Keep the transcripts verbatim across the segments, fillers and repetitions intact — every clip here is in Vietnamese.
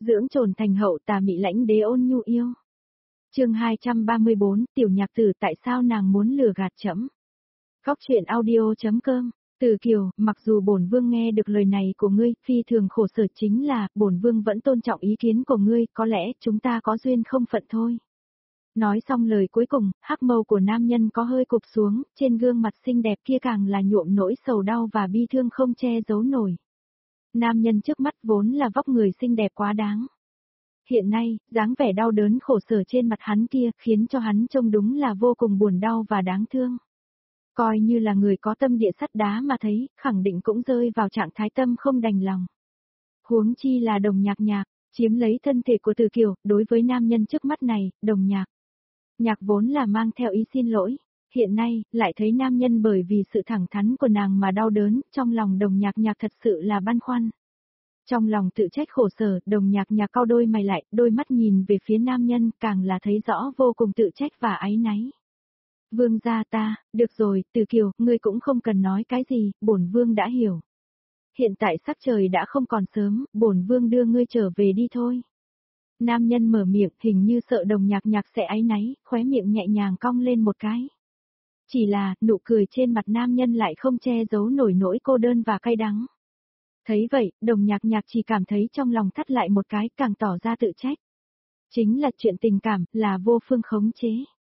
dưỡng trồn thành hậu tà mị lãnh đế ôn nhu yêu. Chương hai trăm ba mươi bốn, tiểu nhạc tử tại sao nàng muốn lừa gạt trẫm. Góc truyện audio chấm com. Từ Kiều, mặc dù bổn vương nghe được lời này của ngươi, phi thường khổ sở, chính là, bổn vương vẫn tôn trọng ý kiến của ngươi, có lẽ chúng ta có duyên không phận thôi. Nói xong lời cuối cùng, hắc mâu của nam nhân có hơi cụp xuống, trên gương mặt xinh đẹp kia càng là nhuộm nỗi sầu đau và bi thương không che giấu nổi. Nam nhân trước mắt vốn là vóc người xinh đẹp quá đáng. Hiện nay, dáng vẻ đau đớn khổ sở trên mặt hắn kia khiến cho hắn trông đúng là vô cùng buồn đau và đáng thương. Coi như là người có tâm địa sắt đá mà thấy, khẳng định cũng rơi vào trạng thái tâm không đành lòng. Huống chi là Đồng Nhạc Nhạc, chiếm lấy thân thể của Từ Kiều, đối với nam nhân trước mắt này, Đồng Nhạc Nhạc vốn là mang theo ý xin lỗi, hiện nay, lại thấy nam nhân bởi vì sự thẳng thắn của nàng mà đau đớn, trong lòng Đồng Nhạc Nhạc thật sự là băn khoăn. Trong lòng tự trách khổ sở, Đồng Nhạc Nhạc cau đôi mày lại, đôi mắt nhìn về phía nam nhân, càng là thấy rõ vô cùng tự trách và áy náy. Vương gia ta, được rồi, Từ Kiều, ngươi cũng không cần nói cái gì, bổn vương đã hiểu. Hiện tại sắc trời đã không còn sớm, bổn vương đưa ngươi trở về đi thôi. Nam nhân mở miệng, hình như sợ Đồng Nhạc Nhạc sẽ áy náy, khóe miệng nhẹ nhàng cong lên một cái. Chỉ là, nụ cười trên mặt nam nhân lại không che giấu nổi nỗi cô đơn và cay đắng. Thấy vậy, Đồng Nhạc Nhạc chỉ cảm thấy trong lòng thắt lại một cái, càng tỏ ra tự trách. Chính là chuyện tình cảm, là vô phương khống chế.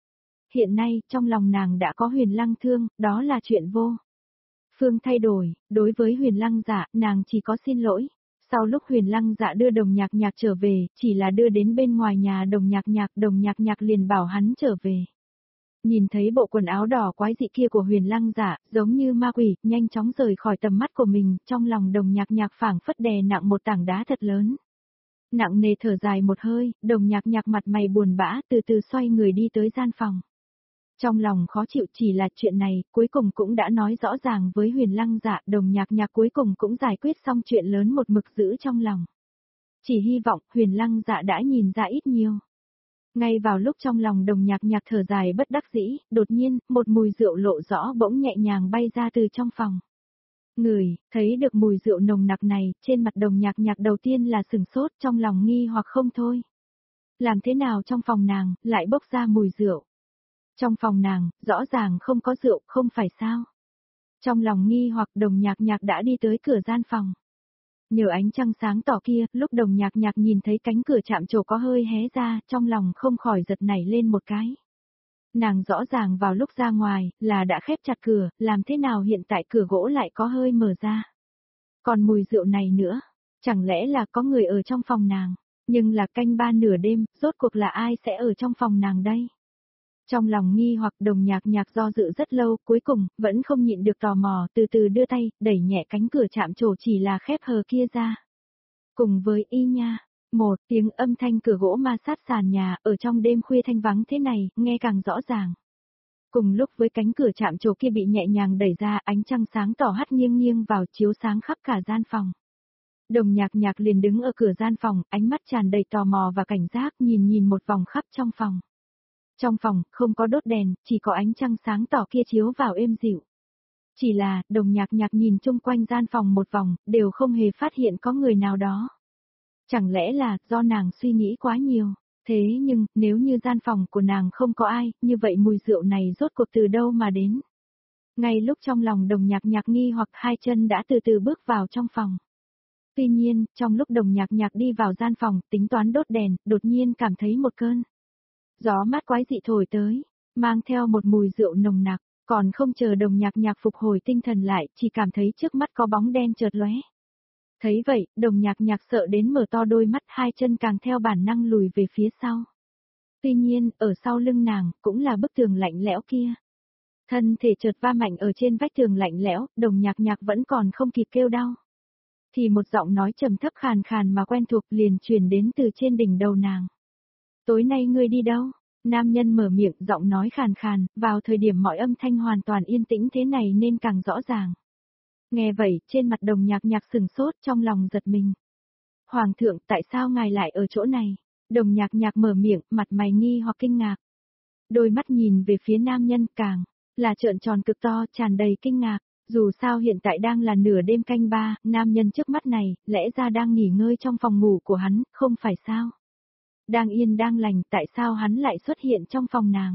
Hiện nay, trong lòng nàng đã có Huyền Lăng thương, đó là chuyện vô phương thay đổi, đối với Huyền Lăng Dạ, nàng chỉ có xin lỗi. Sau lúc Huyền Lăng Dạ đưa Đồng Nhạc Nhạc trở về, chỉ là đưa đến bên ngoài nhà Đồng Nhạc Nhạc, Đồng Nhạc Nhạc liền bảo hắn trở về. Nhìn thấy bộ quần áo đỏ quái dị kia của Huyền Lăng Dạ, giống như ma quỷ, nhanh chóng rời khỏi tầm mắt của mình, trong lòng Đồng Nhạc Nhạc phảng phất đè nặng một tảng đá thật lớn. Nặng nề thở dài một hơi, Đồng Nhạc Nhạc mặt mày buồn bã, từ từ xoay người đi tới gian phòng. Trong lòng khó chịu, chỉ là chuyện này, cuối cùng cũng đã nói rõ ràng với Huyền Lăng Dạ, Đồng Nhạc Nhạc cuối cùng cũng giải quyết xong chuyện lớn một mực giữ trong lòng. Chỉ hy vọng, Huyền Lăng Dạ đã nhìn ra ít nhiều. Ngay vào lúc trong lòng Đồng Nhạc Nhạc thở dài bất đắc dĩ, đột nhiên, một mùi rượu lộ rõ bỗng nhẹ nhàng bay ra từ trong phòng. Người, thấy được mùi rượu nồng nặc này, trên mặt Đồng Nhạc Nhạc đầu tiên là sừng sốt, trong lòng nghi hoặc không thôi. Làm thế nào trong phòng nàng, lại bốc ra mùi rượu? Trong phòng nàng, rõ ràng không có rượu, không phải sao? Trong lòng nghi hoặc Đồng Nhạc Nhạc đã đi tới cửa gian phòng. Nhờ ánh trăng sáng tỏ kia, lúc Đồng Nhạc Nhạc nhìn thấy cánh cửa chạm trổ có hơi hé ra, trong lòng không khỏi giật nảy lên một cái. Nàng rõ ràng vào lúc ra ngoài, là đã khép chặt cửa, làm thế nào hiện tại cửa gỗ lại có hơi mở ra. Còn mùi rượu này nữa, chẳng lẽ là có người ở trong phòng nàng, nhưng là canh ba nửa đêm, rốt cuộc là ai sẽ ở trong phòng nàng đây? Trong lòng nghi hoặc Đồng Nhạc Nhạc do dự rất lâu, cuối cùng, vẫn không nhịn được tò mò, từ từ đưa tay, đẩy nhẹ cánh cửa chạm trổ chỉ là khép hờ kia ra. Cùng với y nha, một tiếng âm thanh cửa gỗ ma sát sàn nhà, ở trong đêm khuya thanh vắng thế này, nghe càng rõ ràng. Cùng lúc với cánh cửa chạm trổ kia bị nhẹ nhàng đẩy ra, ánh trăng sáng tỏ hắt nghiêng nghiêng vào chiếu sáng khắp cả gian phòng. Đồng Nhạc Nhạc liền đứng ở cửa gian phòng, ánh mắt tràn đầy tò mò và cảnh giác, nhìn nhìn một vòng khắp trong phòng. Trong phòng, không có đốt đèn, chỉ có ánh trăng sáng tỏ kia chiếu vào êm dịu. Chỉ là, Đồng Nhạc Nhạc nhìn chung quanh gian phòng một vòng, đều không hề phát hiện có người nào đó. Chẳng lẽ là, do nàng suy nghĩ quá nhiều, thế nhưng, nếu như gian phòng của nàng không có ai, như vậy mùi rượu này rốt cuộc từ đâu mà đến? Ngay lúc trong lòng Đồng Nhạc Nhạc nghi hoặc hai chân đã từ từ bước vào trong phòng. Tuy nhiên, trong lúc Đồng Nhạc Nhạc đi vào gian phòng, tính toán đốt đèn, đột nhiên cảm thấy một cơn gió mát quái dị thổi tới, mang theo một mùi rượu nồng nặc, còn không chờ Đồng Nhạc Nhạc phục hồi tinh thần lại, chỉ cảm thấy trước mắt có bóng đen chợt lóe. Thấy vậy, Đồng Nhạc Nhạc sợ đến mở to đôi mắt, hai chân càng theo bản năng lùi về phía sau. Tuy nhiên, ở sau lưng nàng, cũng là bức tường lạnh lẽo kia. Thân thể chợt va mạnh ở trên vách tường lạnh lẽo, Đồng Nhạc Nhạc vẫn còn không kịp kêu đau. Thì một giọng nói trầm thấp khàn khàn mà quen thuộc liền truyền đến từ trên đỉnh đầu nàng. Tối nay ngươi đi đâu? Nam nhân mở miệng, giọng nói khàn khàn, vào thời điểm mọi âm thanh hoàn toàn yên tĩnh thế này nên càng rõ ràng. Nghe vậy, trên mặt Đồng Nhạc Nhạc sừng sốt, trong lòng giật mình. Hoàng thượng, tại sao ngài lại ở chỗ này? Đồng Nhạc Nhạc mở miệng, mặt mày nghi hoặc kinh ngạc. Đôi mắt nhìn về phía nam nhân càng là trợn tròn cực to, tràn đầy kinh ngạc. Dù sao hiện tại đang là nửa đêm canh ba, nam nhân trước mắt này, lẽ ra đang nghỉ ngơi trong phòng ngủ của hắn, không phải sao? Đang yên đang lành, tại sao hắn lại xuất hiện trong phòng nàng?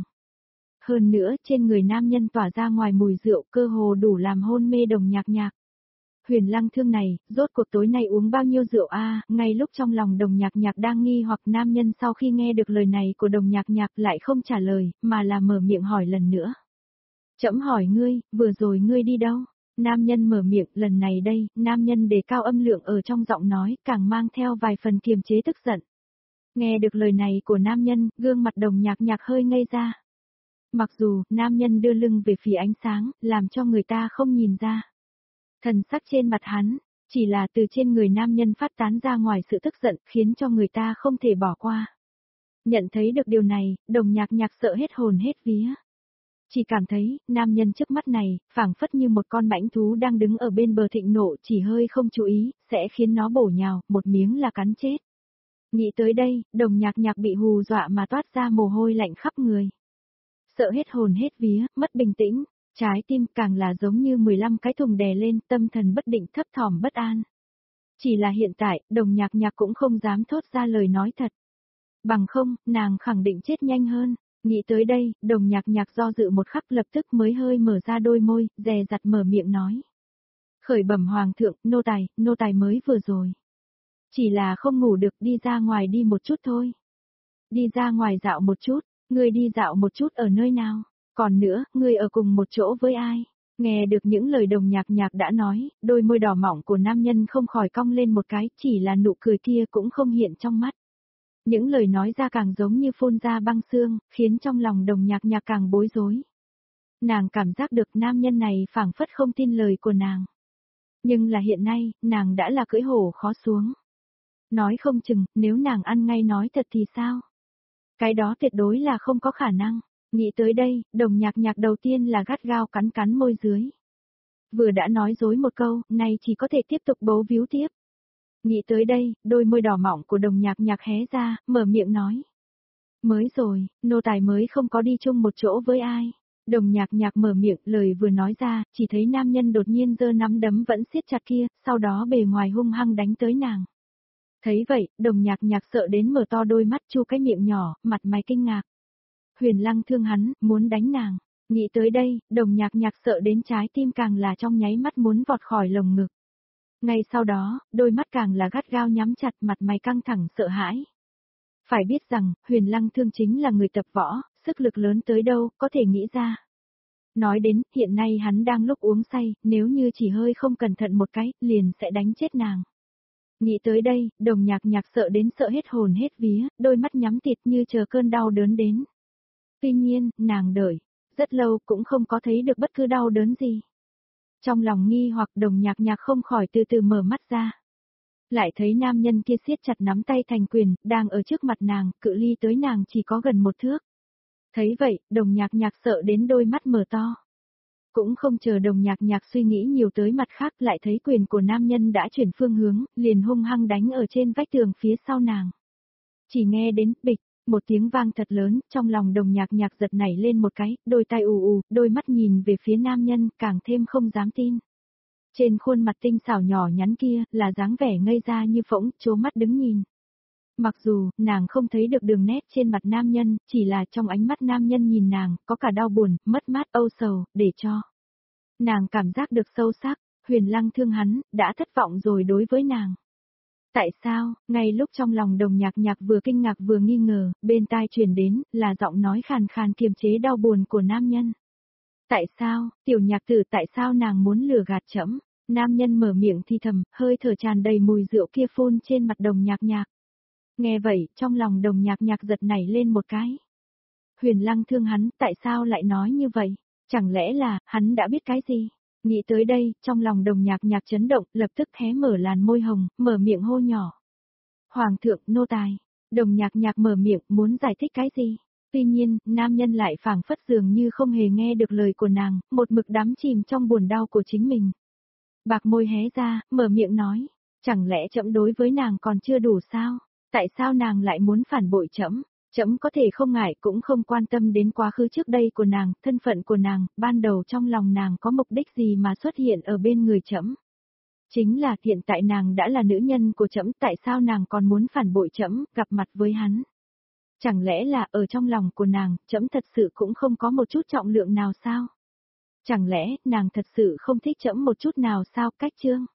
Hơn nữa, trên người nam nhân tỏa ra ngoài mùi rượu, cơ hồ đủ làm hôn mê Đồng Nhạc Nhạc. Huyền Lăng Thương này, rốt cuộc tối nay uống bao nhiêu rượu a? À, ngay lúc trong lòng Đồng Nhạc Nhạc đang nghi hoặc nam nhân sau khi nghe được lời này của Đồng Nhạc Nhạc lại không trả lời, mà là mở miệng hỏi lần nữa. Trẫm hỏi ngươi, vừa rồi ngươi đi đâu? Nam nhân mở miệng, lần này đây, nam nhân đề cao âm lượng ở trong giọng nói, càng mang theo vài phần kiềm chế tức giận. Nghe được lời này của nam nhân, gương mặt Đồng Nhạc Nhạc hơi ngây ra. Mặc dù, nam nhân đưa lưng về phía ánh sáng, làm cho người ta không nhìn ra. Thần sắc trên mặt hắn, chỉ là từ trên người nam nhân phát tán ra ngoài sự tức giận, khiến cho người ta không thể bỏ qua. Nhận thấy được điều này, Đồng Nhạc Nhạc sợ hết hồn hết vía. Chỉ cảm thấy, nam nhân trước mắt này, phảng phất như một con mãnh thú đang đứng ở bên bờ thịnh nộ, chỉ hơi không chú ý, sẽ khiến nó bổ nhào, một miếng là cắn chết. Nghĩ tới đây, Đồng Nhạc Nhạc bị hù dọa mà toát ra mồ hôi lạnh khắp người. Sợ hết hồn hết vía, mất bình tĩnh, trái tim càng là giống như mười lăm cái thùng đè lên, tâm thần bất định thấp thỏm bất an. Chỉ là hiện tại, Đồng Nhạc Nhạc cũng không dám thốt ra lời nói thật. Bằng không, nàng khẳng định chết nhanh hơn. Nghĩ tới đây, Đồng Nhạc Nhạc do dự một khắc lập tức mới hơi mở ra đôi môi, dè dặt mở miệng nói. Khởi bẩm hoàng thượng, nô tài, nô tài mới vừa rồi. Chỉ là không ngủ được, đi ra ngoài đi một chút thôi. Đi ra ngoài dạo một chút, ngươi đi dạo một chút ở nơi nào? Còn nữa, ngươi ở cùng một chỗ với ai? Nghe được những lời Đồng Nhạc Nhạc đã nói, đôi môi đỏ mỏng của nam nhân không khỏi cong lên một cái, chỉ là nụ cười kia cũng không hiện trong mắt. Những lời nói ra càng giống như phun ra băng xương, khiến trong lòng Đồng Nhạc Nhạc càng bối rối. Nàng cảm giác được nam nhân này phảng phất không tin lời của nàng. Nhưng là hiện nay, nàng đã là cưỡi hổ khó xuống. Nói không chừng, nếu nàng ăn ngay nói thật thì sao? Cái đó tuyệt đối là không có khả năng. Nghĩ tới đây, Đồng Nhạc Nhạc đầu tiên là gắt gao cắn cắn môi dưới. Vừa đã nói dối một câu, nay chỉ có thể tiếp tục bấu víu tiếp. Nghĩ tới đây, đôi môi đỏ mỏng của Đồng Nhạc Nhạc hé ra, mở miệng nói. Mới rồi, nô tài mới không có đi chung một chỗ với ai. Đồng Nhạc Nhạc mở miệng, lời vừa nói ra, chỉ thấy nam nhân đột nhiên giơ nắm đấm vẫn siết chặt kia, sau đó bề ngoài hung hăng đánh tới nàng. Thấy vậy, Đồng Nhạc Nhạc sợ đến mở to đôi mắt, chu cái miệng nhỏ, mặt mày kinh ngạc. Huyền Lăng Thương hắn, muốn đánh nàng. Nghĩ tới đây, Đồng Nhạc Nhạc sợ đến trái tim càng là trong nháy mắt muốn vọt khỏi lồng ngực. Ngay sau đó, đôi mắt càng là gắt gao nhắm chặt, mặt mày căng thẳng sợ hãi. Phải biết rằng, Huyền Lăng Thương chính là người tập võ, sức lực lớn tới đâu, có thể nghĩ ra. Nói đến, hiện nay hắn đang lúc uống say, nếu như chỉ hơi không cẩn thận một cái, liền sẽ đánh chết nàng. Nghĩ tới đây, Đồng Nhạc Nhạc sợ đến sợ hết hồn hết vía, đôi mắt nhắm tịt như chờ cơn đau đớn đến. Tuy nhiên, nàng đợi, rất lâu cũng không có thấy được bất cứ đau đớn gì. Trong lòng nghi hoặc Đồng Nhạc Nhạc không khỏi từ từ mở mắt ra. Lại thấy nam nhân kia siết chặt nắm tay thành quyền, đang ở trước mặt nàng, cự ly tới nàng chỉ có gần một thước. Thấy vậy, Đồng Nhạc Nhạc sợ đến đôi mắt mở to. Cũng không chờ Đồng Nhạc Nhạc suy nghĩ nhiều tới mặt khác, lại thấy quyền của nam nhân đã chuyển phương hướng, liền hung hăng đánh ở trên vách tường phía sau nàng. Chỉ nghe đến, bịch, một tiếng vang thật lớn, trong lòng Đồng Nhạc Nhạc giật nảy lên một cái, đôi tai ù ù, đôi mắt nhìn về phía nam nhân, càng thêm không dám tin. Trên khuôn mặt tinh xảo nhỏ nhắn kia, là dáng vẻ ngây ra như phỗng, trố mắt đứng nhìn. Mặc dù, nàng không thấy được đường nét trên mặt nam nhân, chỉ là trong ánh mắt nam nhân nhìn nàng, có cả đau buồn, mất mát, âu sầu, để cho nàng cảm giác được sâu sắc, Huyền Lăng Thương hắn, đã thất vọng rồi đối với nàng. Tại sao, ngay lúc trong lòng Đồng Nhạc Nhạc vừa kinh ngạc vừa nghi ngờ, bên tai truyền đến, là giọng nói khàn khàn kiềm chế đau buồn của nam nhân. Tại sao, tiểu nhạc tử tại sao nàng muốn lừa gạt trẫm? Nam nhân mở miệng thì thầm, hơi thở tràn đầy mùi rượu kia phun trên mặt Đồng Nhạc Nhạc. Nghe vậy, trong lòng Đồng Nhạc Nhạc giật nảy lên một cái. Huyền Lăng Thương hắn, tại sao lại nói như vậy? Chẳng lẽ là, hắn đã biết cái gì? Nghĩ tới đây, trong lòng Đồng Nhạc Nhạc chấn động, lập tức hé mở làn môi hồng, mở miệng hô nhỏ. Hoàng thượng, nô tài. Đồng Nhạc Nhạc mở miệng, muốn giải thích cái gì? Tuy nhiên, nam nhân lại phảng phất dường như không hề nghe được lời của nàng, một mực đắm chìm trong buồn đau của chính mình. Bạc môi hé ra, mở miệng nói, chẳng lẽ trẫm đối với nàng còn chưa đủ sao? Tại sao nàng lại muốn phản bội trẫm? Trẫm có thể không ngại cũng không quan tâm đến quá khứ trước đây của nàng, thân phận của nàng, ban đầu trong lòng nàng có mục đích gì mà xuất hiện ở bên người trẫm. Chính là hiện tại nàng đã là nữ nhân của trẫm, tại sao nàng còn muốn phản bội trẫm, gặp mặt với hắn. Chẳng lẽ là ở trong lòng của nàng, trẫm thật sự cũng không có một chút trọng lượng nào sao? Chẳng lẽ nàng thật sự không thích trẫm một chút nào sao? Cách chương